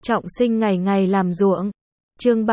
Trọng sinh ngày ngày làm ruộng. Chương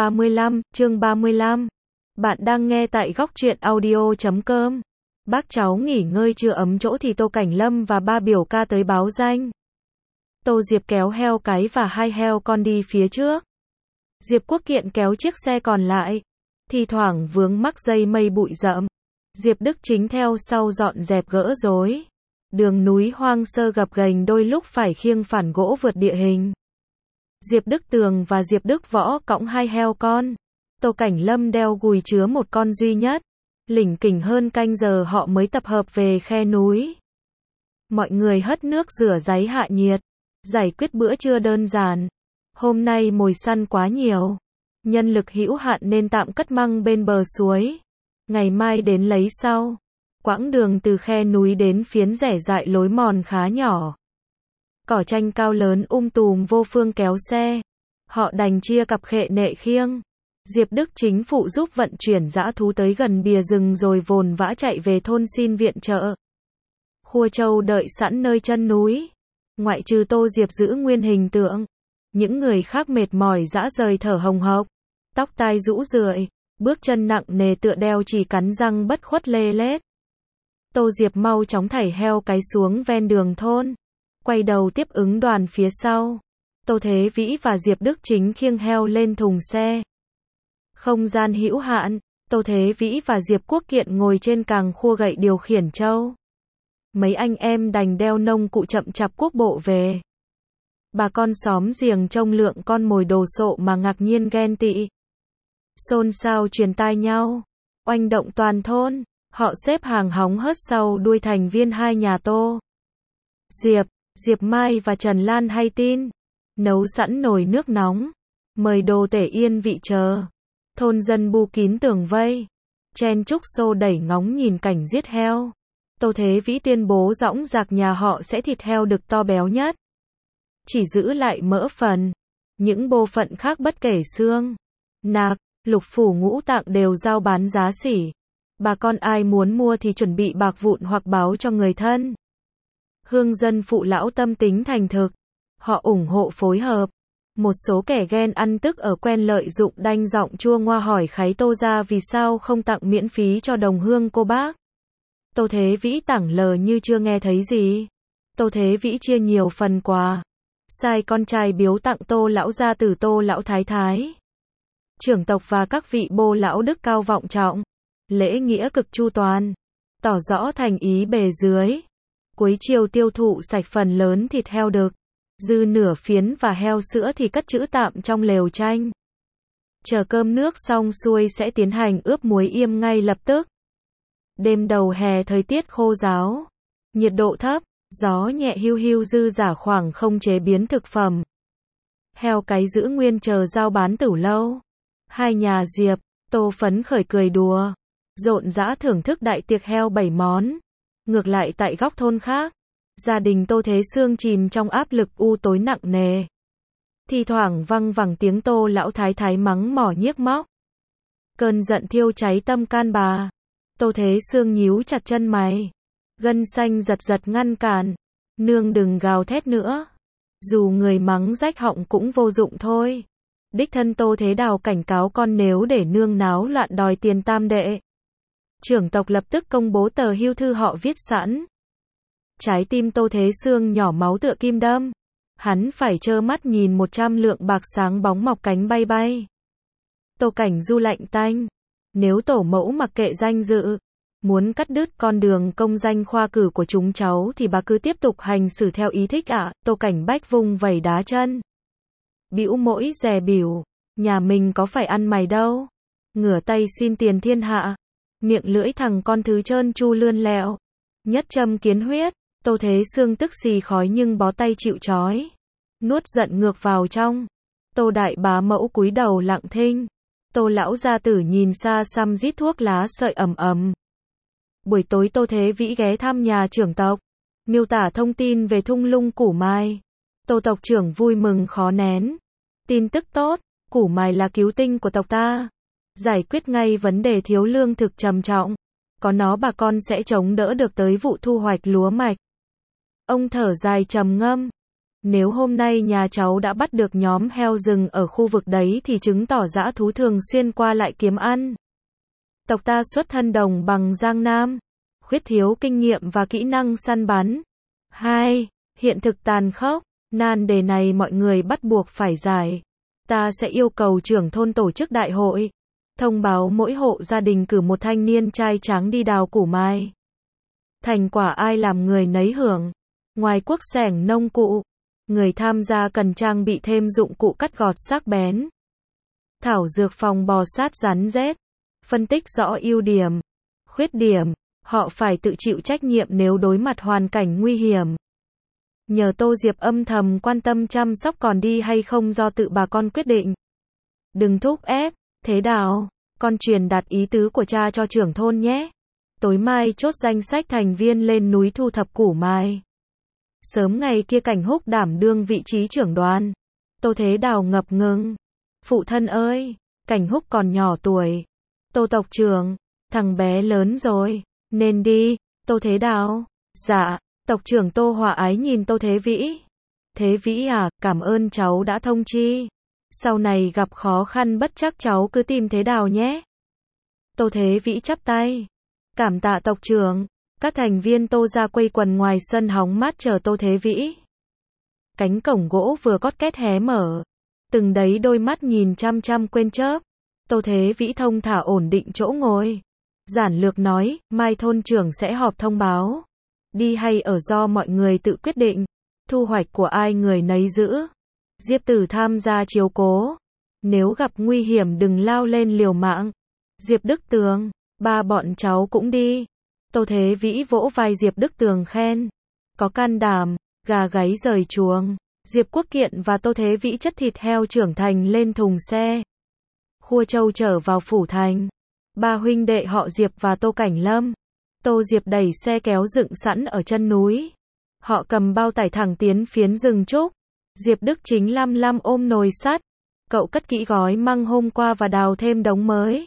35. Bạn đang nghe tại góc truyện audio.com. Bác cháu nghỉ ngơi chưa ấm chỗ thì Tô Cảnh Lâm và ba biểu ca tới báo danh. Tô Diệp kéo heo cái và hai heo con đi phía trước. Diệp Quốc Kiện kéo chiếc xe còn lại. Thì thoảng vướng mắc dây mây bụi rậm. Diệp Đức Chính theo sau dọn dẹp gỡ rối. Đường núi hoang sơ gập ghềnh đôi lúc phải khiêng phản gỗ vượt địa hình. Diệp Đức Tường và Diệp Đức Võ cõng hai heo con. Tô Cảnh Lâm đeo gùi chứa một con duy nhất. Lỉnh kỉnh hơn canh giờ họ mới tập hợp về khe núi. Mọi người hất nước rửa ráy hạ nhiệt. Giải quyết bữa trưa đơn giản. Hôm nay mồi săn quá nhiều. Nhân lực hữu hạn nên tạm cất măng bên bờ suối. Ngày mai đến lấy sau. Quãng đường từ khe núi đến phiến rẽ dại lối mòn khá nhỏ. Cỏ tranh cao lớn tùm vô phương kéo xe. Họ đành chia cặp khệ nệ khiêng. Diệp Đức Chính phụ giúp vận chuyển dã thú tới gần bìa rừng rồi vồn vã chạy về thôn xin viện trợ. Khua trâu đợi sẵn nơi chân núi. Ngoại trừ Tô Diệp giữ nguyên hình tượng. Những người khác mệt mỏi rã rời thở hồng hộc. Tóc tai rũ rượi. Bước chân nặng nề tựa đeo chỉ cắn răng bất khuất lê lết. Tô Diệp mau chóng thảy heo cái xuống ven đường thôn. Quay đầu tiếp ứng đoàn phía sau. Tô Thế Vĩ và Diệp Đức Chính khiêng heo lên thùng xe. Không gian hữu hạn, Tô Thế Vĩ và Diệp Quốc Kiện ngồi trên càng khua gậy điều khiển trâu. Mấy anh em đành đeo nông cụ chậm chạp quốc bộ về. Bà con xóm giềng trông lượng con mồi đồ sộ mà ngạc nhiên ghen tị. Xôn xao truyền tai nhau. Oanh động toàn thôn. Họ xếp hàng hóng hớt sau đuôi thành viên hai nhà Tô Diệp Mai và Trần Lan hay tin. Nấu sẵn nồi nước nóng. Mời đồ tể yên vị chờ. Thôn dân bu kín tường vây. Chen chúc xô đẩy ngóng nhìn cảnh giết heo. Tô Thế Vĩ tuyên bố dõng dạc nhà họ sẽ thịt heo đực to béo nhất. Chỉ giữ lại mỡ phần. Những bộ phận khác bất kể xương, nạc, lục phủ ngũ tạng đều giao bán giá sỉ. Bà con ai muốn mua thì chuẩn bị bạc vụn hoặc báo cho người thân. Hương dân phụ lão tâm tính thành thực. Họ ủng hộ phối hợp. Một số kẻ ghen ăn tức ở quen lợi dụng đanh giọng chua ngoa hỏi kháy Tô ra vì sao không tặng miễn phí cho đồng hương cô bác. Tô Thế Vĩ tảng lờ như chưa nghe thấy gì. Tô Thế Vĩ chia nhiều phần quà. Sai con trai biếu tặng Tô lão gia tử Tô lão thái thái. Trưởng tộc và các vị bô lão đức cao vọng trọng. Lễ nghĩa cực chu toàn. Tỏ rõ thành ý bề dưới. Cuối chiều tiêu thụ sạch phần lớn thịt heo đực. Dư nửa phiến và heo sữa thì cất trữ tạm trong lều tranh. Chờ cơm nước xong xuôi sẽ tiến hành ướp muối yêm ngay lập tức. Đêm đầu hè thời tiết khô ráo. Nhiệt độ thấp, gió nhẹ hiu hiu dư dả khoảng không chế biến thực phẩm. Heo cái giữ nguyên chờ giao bán tửu lâu. Hai nhà Diệp, Tô phấn khởi cười đùa. Rộn rã thưởng thức đại tiệc heo 7 món. Ngược lại tại góc thôn khác. Gia đình Tô Thế Sương chìm trong áp lực tối nặng nề. Thì thoảng văng vẳng tiếng Tô lão thái thái mắng mỏ nhiếc móc. Cơn giận thiêu cháy tâm can bà. Tô Thế Sương nhíu chặt chân mày. Gân xanh giật giật ngăn cản. Nương đừng gào thét nữa. Dù người mắng rách họng cũng vô dụng thôi. Đích thân Tô Thế Đào cảnh cáo con nếu để nương náo loạn đòi tiền tam đệ. Trưởng tộc lập tức công bố tờ hưu thư họ viết sẵn. Trái tim Tô Thế Sương nhỏ máu tựa kim đâm. Hắn phải trơ mắt nhìn 100 lượng bạc sáng bóng mọc cánh bay bay. Tô Cảnh Du lạnh tanh. Nếu tổ mẫu mặc kệ danh dự, muốn cắt đứt con đường công danh khoa cử của chúng cháu thì bà cứ tiếp tục hành xử theo ý thích ạ. Tô Cảnh Bách vung vẩy đá chân. Bĩu mỗi dè bỉu. Nhà mình có phải ăn mày đâu. Ngửa tay xin tiền thiên hạ. Miệng lưỡi thằng con thứ trơn tru lươn lẹo. Nhất châm kiến huyết. Tô Thế Sương tức xì khói nhưng bó tay chịu trói. Nuốt giận ngược vào trong. Tô đại bá mẫu cúi đầu lặng thinh. Tô lão gia tử nhìn xa xăm rít thuốc lá sợi ầm ầm. Buổi tối Tô Thế Vĩ ghé thăm nhà trưởng tộc. Miêu tả thông tin về thung lũng Củ Mai. Tô tộc trưởng vui mừng khó nén. Tin tức tốt, Củ Mai là cứu tinh của tộc ta. Giải quyết ngay vấn đề thiếu lương thực trầm trọng. Có nó bà con sẽ chống đỡ được tới vụ thu hoạch lúa mạch. Ông thở dài trầm ngâm. Nếu hôm nay nhà cháu đã bắt được nhóm heo rừng ở khu vực đấy thì chứng tỏ dã thú thường xuyên qua lại kiếm ăn. Tộc ta xuất thân đồng bằng Giang Nam, khuyết thiếu kinh nghiệm và kỹ năng săn bắn. 2. Hiện thực tàn khốc, nan đề này mọi người bắt buộc phải giải. Ta sẽ yêu cầu trưởng thôn tổ chức đại hội, thông báo mỗi hộ gia đình cử một thanh niên trai tráng đi đào củ mai. Thành quả ai làm người nấy hưởng. Ngoài cuốc xẻng nông cụ, người tham gia cần trang bị thêm dụng cụ cắt gọt sắc bén. Thảo dược phòng bò sát rắn rết. Phân tích rõ ưu điểm, khuyết điểm, họ phải tự chịu trách nhiệm nếu đối mặt hoàn cảnh nguy hiểm. Nhờ Tô Diệp âm thầm quan tâm chăm sóc còn đi hay không do tự bà con quyết định. Đừng thúc ép, Thế Đào, con truyền đạt ý tứ của cha cho trưởng thôn nhé. Tối mai chốt danh sách thành viên lên núi thu thập củ mai. Sớm ngày kia Cảnh Húc đảm đương vị trí trưởng đoàn. Tô Thế Đào ngập ngừng. Phụ thân ơi, Cảnh Húc còn nhỏ tuổi. Tô tộc trưởng, thằng bé lớn rồi, nên đi. Tô Thế Đào, dạ. Tộc trưởng Tô hòa ái nhìn Tô Thế Vĩ. Thế Vĩ à, cảm ơn cháu đã thông chi. Sau này gặp khó khăn bất trắc cháu cứ tìm Thế Đào nhé. Tô Thế Vĩ chắp tay. Cảm tạ tộc trưởng. Các thành viên Tô ra quây quần ngoài sân hóng mát chờ Tô Thế Vĩ. Cánh cổng gỗ vừa cót két hé mở. Từng đấy đôi mắt nhìn chăm chăm quên chớp. Tô Thế Vĩ thông thả ổn định chỗ ngồi. Giản lược nói, mai thôn trưởng sẽ họp thông báo. Đi hay ở do mọi người tự quyết định. Thu hoạch của ai người nấy giữ. Diệp Tử tham gia chiếu cố. Nếu gặp nguy hiểm đừng lao lên liều mạng. Diệp Đức Tường, ba bọn cháu cũng đi. Tô Thế Vĩ vỗ vai Diệp Đức Tường khen. Có can đảm, gà gáy rời chuồng. Diệp Quốc Kiện và Tô Thế Vĩ chất thịt heo trưởng thành lên thùng xe. Khua trâu trở vào phủ thành. Ba huynh đệ họ Diệp và Tô Cảnh Lâm. Tô Diệp đẩy xe kéo dựng sẵn ở chân núi. Họ cầm bao tải thẳng tiến phiến rừng trúc. Diệp Đức Chính lăm lăm ôm nồi sắt. Cậu cất kỹ gói măng hôm qua và đào thêm đống mới.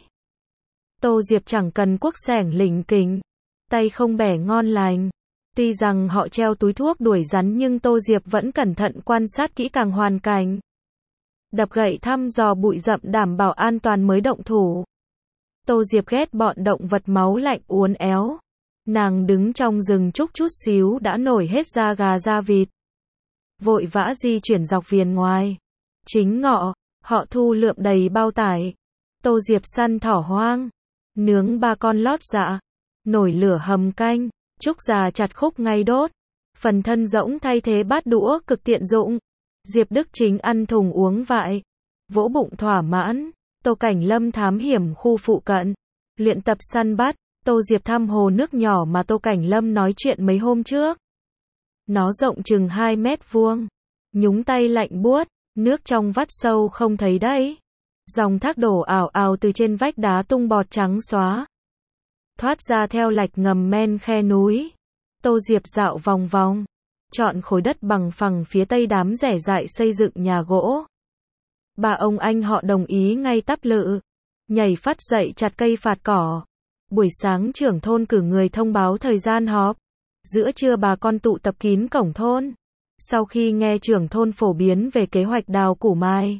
Tô Diệp chẳng cần cuốc xẻng lỉnh kỉnh. Tay không bẻ ngon lành. Tuy rằng họ treo túi thuốc đuổi rắn nhưng Tô Diệp vẫn cẩn thận quan sát kỹ càng hoàn cảnh. Đập gậy thăm dò bụi rậm đảm bảo an toàn mới động thủ. Tô Diệp ghét bọn động vật máu lạnh uốn éo. Nàng đứng trong rừng trúc chút xíu đã nổi hết da gà da vịt. Vội vã di chuyển dọc viền ngoài. Chính ngọ, họ thu lượm đầy bao tải. Tô Diệp săn thỏ hoang. Nướng ba con lót dạ. Nổi lửa hầm canh. Trúc già chặt khúc ngay đốt. Phần thân rỗng thay thế bát đũa cực tiện dụng. Diệp Đức Chính ăn thùng uống vại. Vỗ bụng thỏa mãn. Tô Cảnh Lâm thám hiểm khu phụ cận. Luyện tập săn bắt. Tô Diệp thăm hồ nước nhỏ mà Tô Cảnh Lâm nói chuyện mấy hôm trước. Nó rộng chừng 2 mét vuông. Nhúng tay lạnh buốt. Nước trong vắt sâu không thấy đấy. Dòng thác đổ ảo ảo từ trên vách đá tung bọt trắng xóa. Thoát ra theo lạch ngầm men khe núi. Tô Diệp dạo vòng vòng. Chọn khối đất bằng phẳng phía tây đám rẻ rại xây dựng nhà gỗ. Bà ông anh họ đồng ý ngay tắp lự. Nhảy phát dậy chặt cây phạt cỏ. Buổi sáng trưởng thôn cử người thông báo thời gian họp. Giữa trưa bà con tụ tập kín cổng thôn. Sau khi nghe trưởng thôn phổ biến về kế hoạch đào củ mai.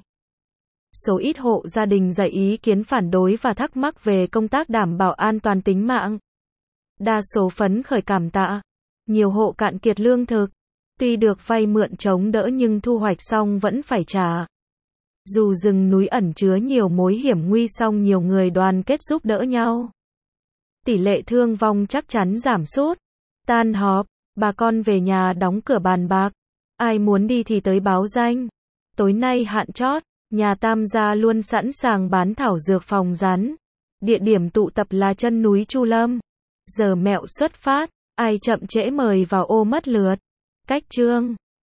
Số ít hộ gia đình dạy ý kiến phản đối và thắc mắc về công tác đảm bảo an toàn tính mạng. Đa số phấn khởi cảm tạ. Nhiều hộ cạn kiệt lương thực. Tuy được vay mượn chống đỡ nhưng thu hoạch xong vẫn phải trả. Dù rừng núi ẩn chứa nhiều mối hiểm nguy song nhiều người đoàn kết giúp đỡ nhau. Tỷ lệ thương vong chắc chắn giảm sút. Tan họp, bà con về nhà đóng cửa bàn bạc. Ai muốn đi thì tới báo danh. Tối nay hạn chót, nhà Tam gia luôn sẵn sàng bán thảo dược phòng rắn. Địa điểm tụ tập là chân núi Chu Lâm. Giờ mẹo xuất phát, ai chậm trễ mời vào ô mất lượt. Cách chương